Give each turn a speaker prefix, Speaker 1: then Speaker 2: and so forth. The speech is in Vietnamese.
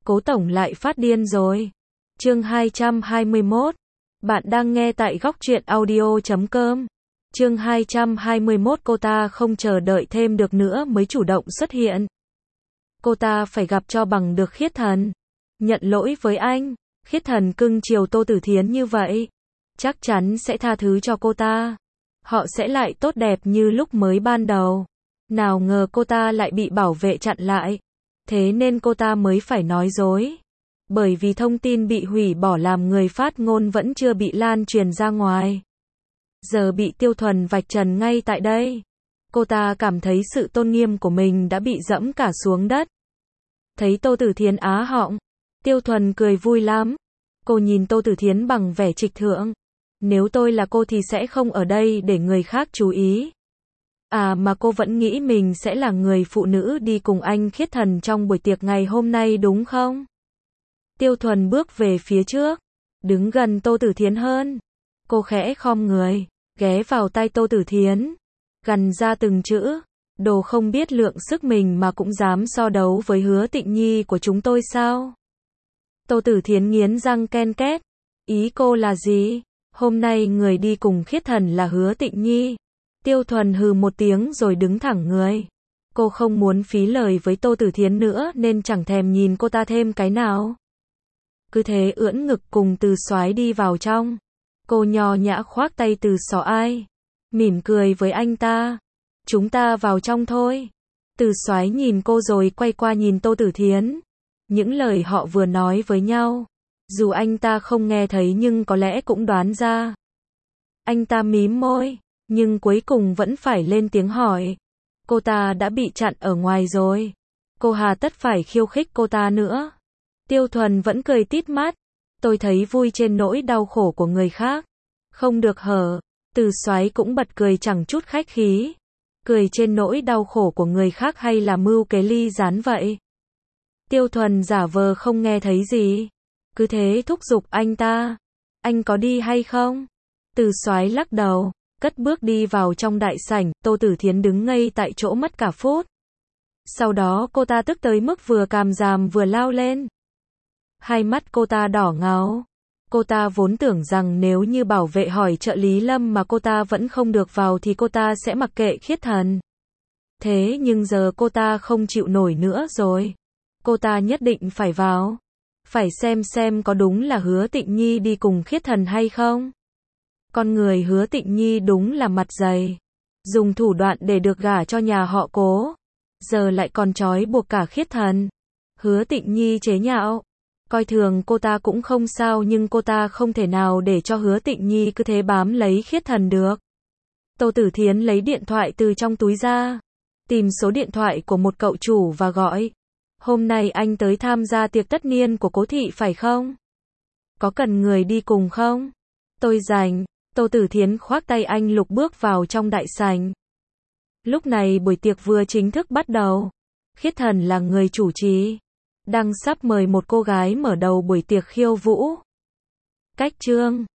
Speaker 1: Cố tổng lại phát điên rồi. Chương 221. Bạn đang nghe tại góc truyện audio.com. Chương 221. Cô ta không chờ đợi thêm được nữa mới chủ động xuất hiện. Cô ta phải gặp cho bằng được Khiết Thần. Nhận lỗi với anh. Khiết Thần cưng chiều Tô Tử Thiến như vậy, chắc chắn sẽ tha thứ cho cô ta. Họ sẽ lại tốt đẹp như lúc mới ban đầu. Nào ngờ cô ta lại bị bảo vệ chặn lại. Thế nên cô ta mới phải nói dối. Bởi vì thông tin bị hủy bỏ làm người phát ngôn vẫn chưa bị lan truyền ra ngoài. Giờ bị Tiêu Thuần vạch trần ngay tại đây. Cô ta cảm thấy sự tôn nghiêm của mình đã bị dẫm cả xuống đất. Thấy Tô Tử Thiến á họng, Tiêu Thuần cười vui lắm. Cô nhìn Tô Tử Thiến bằng vẻ trịch thượng. Nếu tôi là cô thì sẽ không ở đây để người khác chú ý. À mà cô vẫn nghĩ mình sẽ là người phụ nữ đi cùng anh Khiết Thần trong buổi tiệc ngày hôm nay đúng không? Tiêu Thuần bước về phía trước, đứng gần Tô Tử Thiến hơn. Cô khẽ khom người, ghé vào tai Tô Tử Thiến, gằn ra từng chữ. Đồ không biết lượng sức mình mà cũng dám so đấu với Hứa Tịnh Nhi của chúng tôi sao? Tô Tử Thiến nghiến răng ken két. Ý cô là gì? Hôm nay người đi cùng Khiết Thần là Hứa Tịnh Nhi. Tiêu Thuần hừ một tiếng rồi đứng thẳng người. Cô không muốn phí lời với Tô Tử Thiến nữa nên chẳng thèm nhìn cô ta thêm cái nào. Cứ thế ưỡn ngực cùng Từ Soái đi vào trong. Cô nho nhã khoác tay Từ Soái, mỉm cười với anh ta. Chúng ta vào trong thôi. Từ Soái nhìn cô rồi quay qua nhìn Tô Tử Thiến. Những lời họ vừa nói với nhau, dù anh ta không nghe thấy nhưng có lẽ cũng đoán ra. Anh ta mím môi, nhưng cuối cùng vẫn phải lên tiếng hỏi. Cô ta đã bị chặn ở ngoài rồi. Cô hà tất phải khiêu khích cô ta nữa. Tiêu Thuần vẫn cười tít mắt. Tôi thấy vui trên nỗi đau khổ của người khác. Không được hở. Từ Soái cũng bật cười chẳng chút khách khí. Cười trên nỗi đau khổ của người khác hay là mưu kế ly gián vậy? Tiêu Thuần giả vờ không nghe thấy gì. Cứ thế thúc giục anh ta. Anh có đi hay không? Từ Soái lắc đầu, cất bước đi vào trong đại sảnh. Tô Tử Thiến đứng ngây tại chỗ mất cả phút. Sau đó cô ta tức tới mức vừa càm ràm vừa lao lên. Hai mắt cô ta đỏ ngầu. Cô ta vốn tưởng rằng nếu như bảo vệ hỏi trợ lý Lâm mà cô ta vẫn không được vào thì cô ta sẽ mặc kệ Khiết Thần. Thế nhưng giờ cô ta không chịu nổi nữa rồi. Cô ta nhất định phải vào. Phải xem có đúng là Hứa Tịnh Nhi đi cùng Khiết Thần hay không. Con người Hứa Tịnh Nhi đúng là mặt dày. Dùng thủ đoạn để được gả cho nhà họ Cố. Giờ lại còn trói buộc cả Khiết Thần. Hứa Tịnh Nhi chế nhạo. Coi thường cô ta cũng không sao nhưng cô ta không thể nào để cho Hứa Tịnh Nhi cứ thế bám lấy Khiết Thần được. Tô Tử Thiến lấy điện thoại từ trong túi ra. Tìm số điện thoại của một cậu chủ và gọi. Hôm nay anh tới tham gia tiệc tất niên của Cố thị phải không? Có cần người đi cùng không? Tôi rảnh. Tô Tử Thiến khoác tay anh Lục bước vào trong đại sảnh. Lúc này buổi tiệc vừa chính thức bắt đầu. Khiết Thần là người chủ trì. Đang sắp mời một cô gái mở đầu buổi tiệc khiêu vũ. Cách chương